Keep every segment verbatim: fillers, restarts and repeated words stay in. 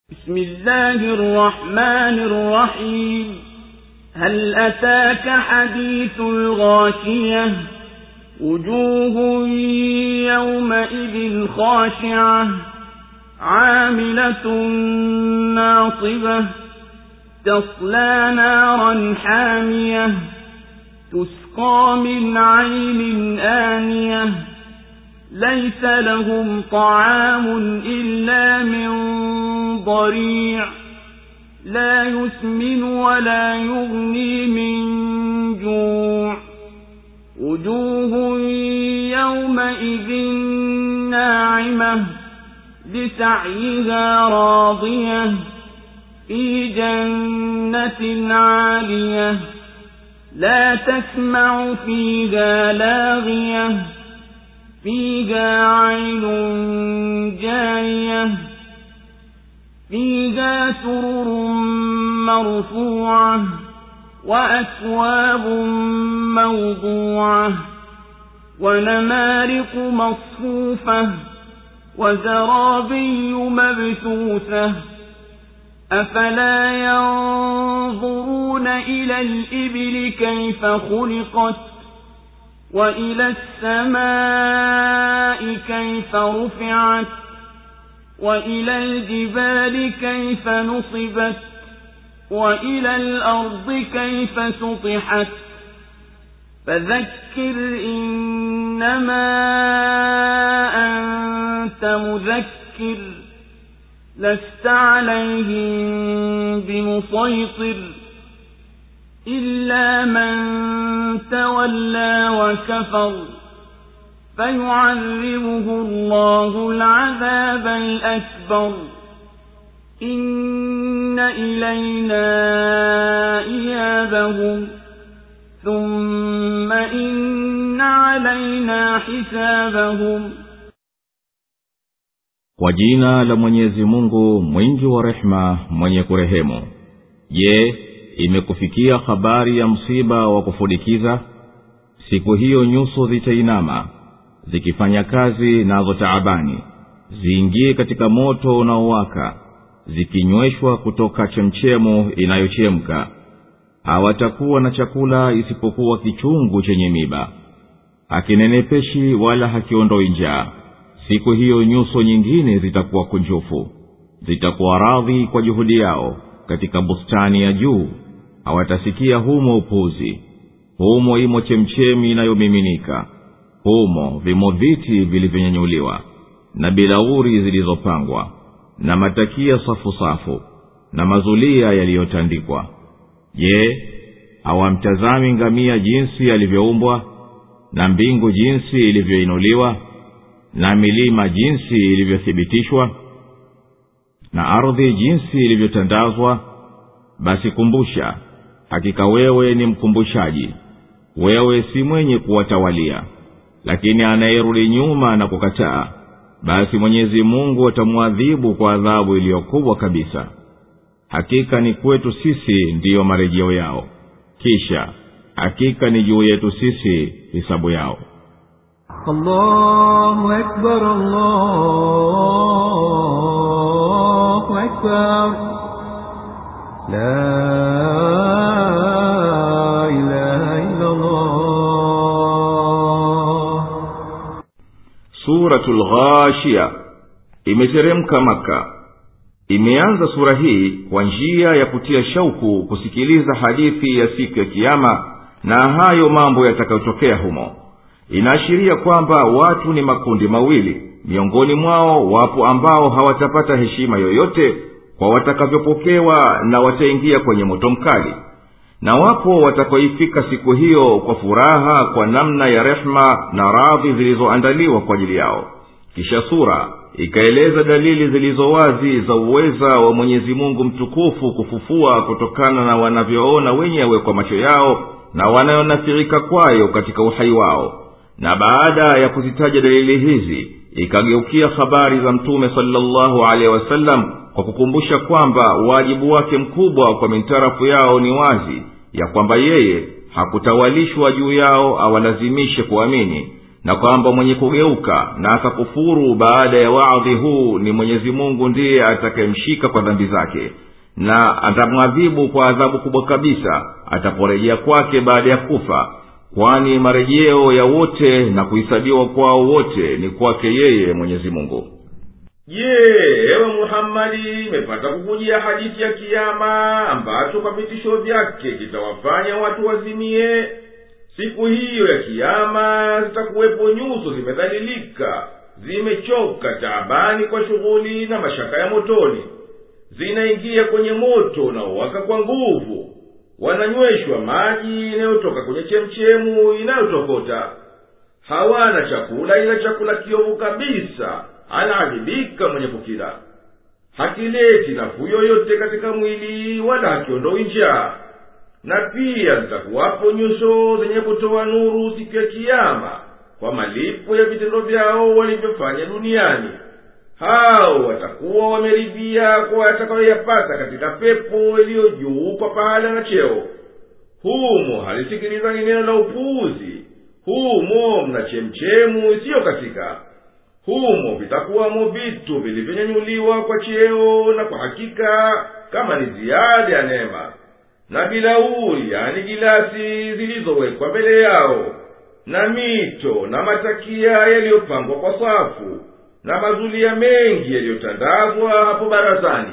بسم الله الرحمن الرحيم. هل أتاك حديث الغاشية؟ وجوه يومئذ خاشعة عاملة ناصبة تصلى نارا حامية تسقى من عين آنية ليس لهم طعام إلا من ضريع لا يسمن ولا يغني من جوع وجوه يومئذ ناعمة لسعيها راضية في جنة عالية لا تسمع فيها لاغية فيها عين جارية فيها سرر مرفوعة وأكواب موضوعة ونمارق مصفوفة وزرابي مبثوثة أفلا ينظرون إلى الإبل كيف خلقت وإلى السماء كيف رفعت وإلى الجبال كيف نصبت وإلى الأرض كيف سطحت فذكر إنما أنت مذكر لست عليهم بمسيطر إلا من تولى وكفر فيعذبه الله العذاب الأكبر إن إلينا إيابهم ثم إن علينا حسابهم. Kwa jina la Mwenyezi Mungu mwingi wa rehema mwenye kurehemu. Je, imekufikia habari ya msiba wa kufudikiza? Siku hiyo nyuso zitainama zikifanya kazi nazo taabani, ziingie katika moto unaowaka, zikinyweshwa kutoka chemchemu inayochemka. Hawatakuwa na chakula isipokuwa kichungu chenye miba, hakinenepeshi wala hakiondoi njaa. Siku hiyo nyuso nyingine zitakuwa kunjufu, zitakuwa radhi kwa juhudi yao katika bustani ya juu. Hawatasikia humo upuzi, humo imo chemchemi inayomiminika, humo vimo viti vilivyonyanyuliwa na bilauri zilizopangwa na matakia safu safu na mazulia yaliyotandikwa. Je, hawamtazami ngamia jinsi alivyoumbwa, na mbingu jinsi ilivyoinuliwa, na milima jinsi ilivyothibitishwa, na ardhi jinsi ilivyotandazwa? Basi kumbusha, hakika wewe ni mkumbushaji, wewe si mwenye kuwatawalia. Lakini anayerudi nyuma na kukataa, basi Mwenyezi Mungu atamuadhibu kwa adhabu iliyokubwa kabisa. Hakika ni kwetu sisi ndiyo marejeo yao, kisha hakika ni juu yetu sisi hisabu yao. Allahu Akbar, Allahu Akbar, la ilaha illa Allah. Suratul Ghashiyah imeteremka Maka. Imeanza sura hii kwa njia ya kutia shauku kusikiliza hadithi ya siku ya Kiyama na hayo mambo yatakayotokea humo. Inaashiria kwamba watu ni makundi mawili. Miongoni mwao wapo ambao hawatapata heshima yoyote kwa watakavyopokewa na wataingia kwenye moto mkali, na wapo watakaoifika siku hiyo kwa furaha kwa namna ya rehma na radhi zilizoandaliwa kwa ajili yao. Kisha sura ikaeleza dalili zilizo wazi za uweza wa Mwenyezi Mungu mtukufu kufufua kutokana na wanavyoona wenyewe kwa macho yao na wanayonafirika kwayo katika uhai wao. Na baada ya kuzitaja dalili hizi, ikageukia habari za Mtume sallallahu alaihi wasallam kwa kukumbusha kwamba wajibu wake mkubwa kwa mintarafu yao ni wazi, ya kwamba yeye hakutawalishwa juu yao awalazimishe kuamini, na kwamba mwenye kugeuka na akakufuru baada ya waadhi huu ni Mwenyezi Mungu ndiye atakayemshika kwa dhambi zake, na atamwadhibu kwa adhabu kubwa kabisa ataporejea kwake baada ya kufa, kwani marejeo ya wote na kuhesabiwa kwao wote ni kwake yeye Mwenyezi Mungu. Je, ewe Muhammadi, imepata kukujia hadithi ya kiyama ambacho kwa vitisho vyake kitawafanya watu wazimie? Siku hiyo ya kiyama zitakuwepo nyuso zimedhalilika, zimechoka taabani kwa shughuli na mashaka ya motoni. Zinaingia kwenye moto na uwaka kwa nguvu, wananyweshwa maji inayotoka kwenye chemchemu inayotokota. Hawana chakula ila chakula kiovu kabisa, anaadhibika mwenye kukila. Hakileti nafuu yoyote katika mwili wala hakiondoi njaa. Na pia zitakuwapo nyuso zenye kutoa nuru siku ya kiyama kwa malipo ya vitendo vyao walivyofanya duniani. Hao watakuwa wameridhia kwa watakayoyapata katika pepo iliyo juu kwa pahala na cheo. Humo halisikilizani neno la upuuzi, humo mna chemchemu isiyo katika. Humo vitakuwamo vitu vilivyonyanyuliwa kwa cheo na kwa hakika kama ni ziada ya neema, na bilauri yani gilasi zilizowekwa mbele yao, na mito na matakia yaliyopangwa kwa safu, na mazulia mengi yaliyotandazwa hapo barazani.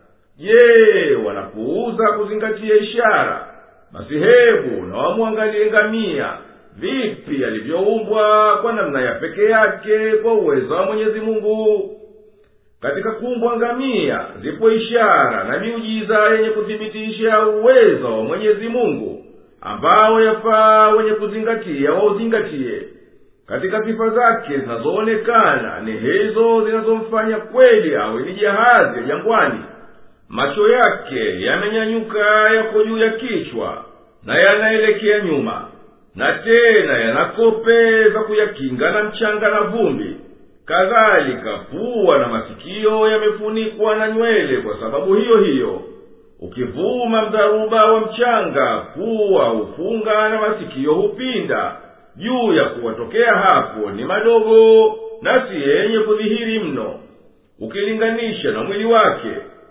Je, wanapuuza kuzingatia ishara? Basi hebu na wamwangalie ngamia vipi alivyoumbwa kwa namna ya peke yake kwa uwezo wa Mwenyezi Mungu. Katika kuumbwa ngamia zipo ishara na miujiza yenye kuthibitisha uwezo wa Mwenyezi Mungu, ambao yafaa wenye kuzingatia wauzingatie. Katika sifa zake zinazoonekana ni hizo zinazomfanya kweli awe ni jahazi ya jangwani. Macho yake yamenyanyuka yako juu ya kichwa na yanaelekea nyuma, na tena yanakope za kuyakinga na mchanga na vumbi. Kadhalika pua na masikio yamefunikwa na nywele kwa sababu hiyo hiyo. Ukivuma mdharuba wa mchanga, pua hufunga na masikio hupinda. Juu ya kuwatokea hapo ni madogo na si yenye kudhihiri mno ukilinganisha na mwili wake.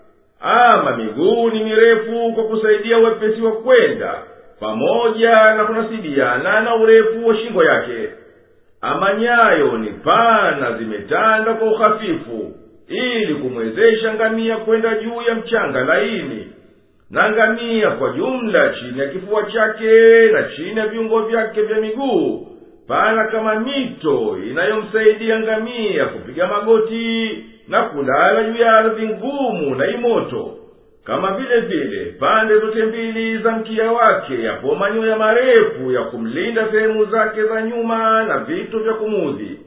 Ama miguu ni mirefu kwa kusaidia wepesi wa kwenda, pamoja na kunasibiana na urefu wa shingo yake. Ama nyayo ni pana zimetanda kwa uhafifu, ili kumwezesha ngamia kwenda juu ya mchanga laini. Na ngamia kwa jumla chini ya kifua chake na chini ya viungo vyake vya miguu pana kama mito inayomsaidia ngamia kupiga magoti na kulala juu ya ardhi ngumu na imoto. Kama vile vile pande zote mbili za mkia wake yapo manyoya marefu ya kumlinda sehemu zake za nyuma na vitu vya kumudhi.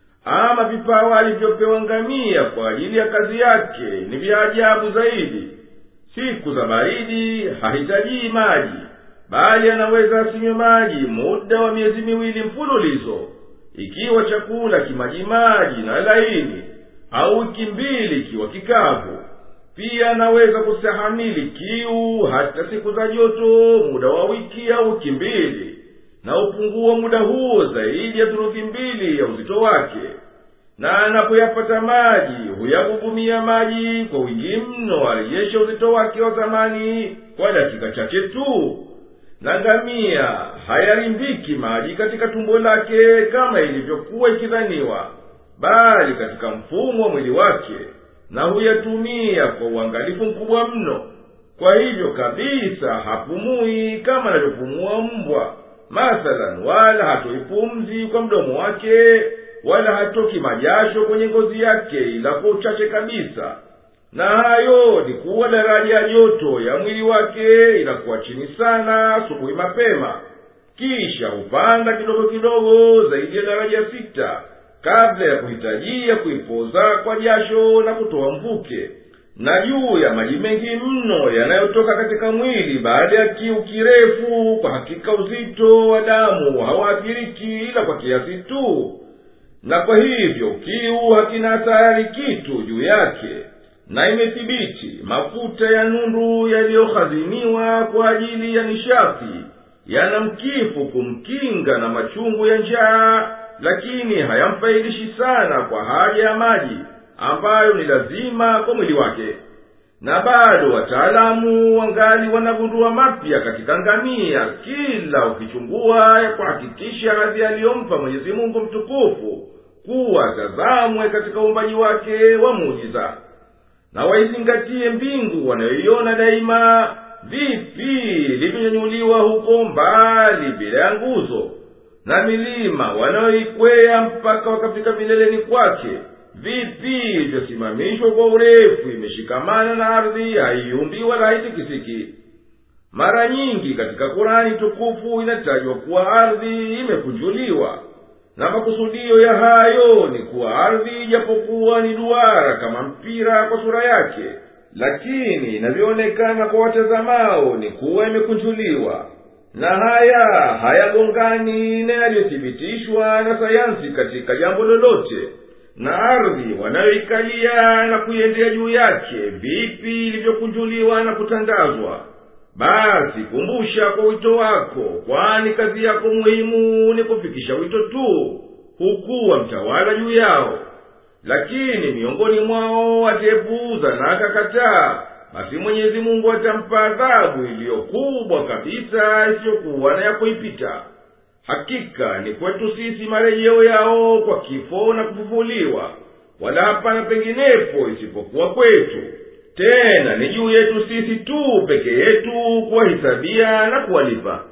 Ama vipawa alivyopewa ngamia kwa ajili ya kazi yake ni vya ajabu zaidi. Siku za baridi hahitaji maji, bali anaweza asinywe maji muda wa miezi miwili mfululizo, ikiwa chakula kimajimaji na laini, au wiki mbili kiwa kikavu. Pia anaweza kustahamili kiu hata siku za joto muda wa wiki au wiki mbili, na upungua muda huo zaidi ya thuluthi mbili ya uzito wake. Na anapoyapata maji huyagugumia maji kwa wingi mno arejeshe uzito wake wa zamani kwa dakika chache tu. Na ngamia hayarimbiki maji katika tumbo lake kama ilivyokuwa ikidhaniwa, bali katika mfumo wa mwili wake, na huyatumia kwa uangalifu mkubwa mno. Kwa hivyo kabisa hapumui kama anavyopumua mbwa mathalan, wala hatoipumzi kwa mdomo wake, wala hatoki majasho kwenye ngozi yake ila kwa uchache kabisa. Na hayo ni kuwa daraja ya joto ya mwili wake inakuwa chini sana asubuhi mapema, kisha upanda kidogo kidogo zaidi ya daraja sita kabla ya kuhitajia kuipoza kwa jasho na kutoa mvuke. Na juu ya maji mengi mno yanayotoka katika mwili baada ya kiu kirefu, kwa hakika uzito wa damu hauathiriki ila kwa kiasi tu. Na kwa hivyo kiu hakina hatari kitu juu yake. Na imethibiti mafuta ya nundu yaliyohaziniwa kwa ajili ya nishati yana mkifu kumkinga na machungu ya njaa, lakini hayamfaidishi sana kwa haja ya maji ambayo ni lazima kwa mwili wake. Na bado wataalamu wangali wanagundua mapya katika ngamia kila ukichungua ya kuhakikisha radhi aliyompa Mwenyezi Mungu mtukufu kuwa tazamwe katika uumbaji wake wa muujiza. Na waizingatie mbingu wanayoiona daima, vipi ilivyonyanyuliwa huko mbali bila ya nguzo, na milima wanayoikwea mpaka wakafika vileleni kwake, vipi ilivyosimamishwa kwa urefu, imeshikamana na ardhi, haiyumbi wala haitikisiki. Mara nyingi katika Kurani tukufu inatajwa kuwa ardhi imekunjuliwa, na makusudio ya hayo ni kuwa ardhi japokuwa ni duara kama mpira kwa sura yake, lakini inavyoonekana kwa watazamao ni kuwa imekunjuliwa. Na haya hayagongani na yaliyothibitishwa na sayansi katika jambo lolote. Na ardhi wanayoikalia na kuiendea juu yake, vipi ilivyokunjuliwa na kutandazwa. Basi kumbusha kwa wito wako, kwani kazi yako muhimu ni kufikisha wito tu, hukuwa mtawala juu yao. Lakini miongoni mwao atayepuuza na akakataa, basi Mwenyezi Mungu atampa adhabu iliyo kubwa kabisa isiyokuwa na ya kuipita. Hakika ni kwetu sisi marejeo yao kwa kifo na kufufuliwa, wala hapana penginepo isipokuwa kwetu. Tena ni juu yetu sisi tu peke yetu kuwahisabia na kuwalipa.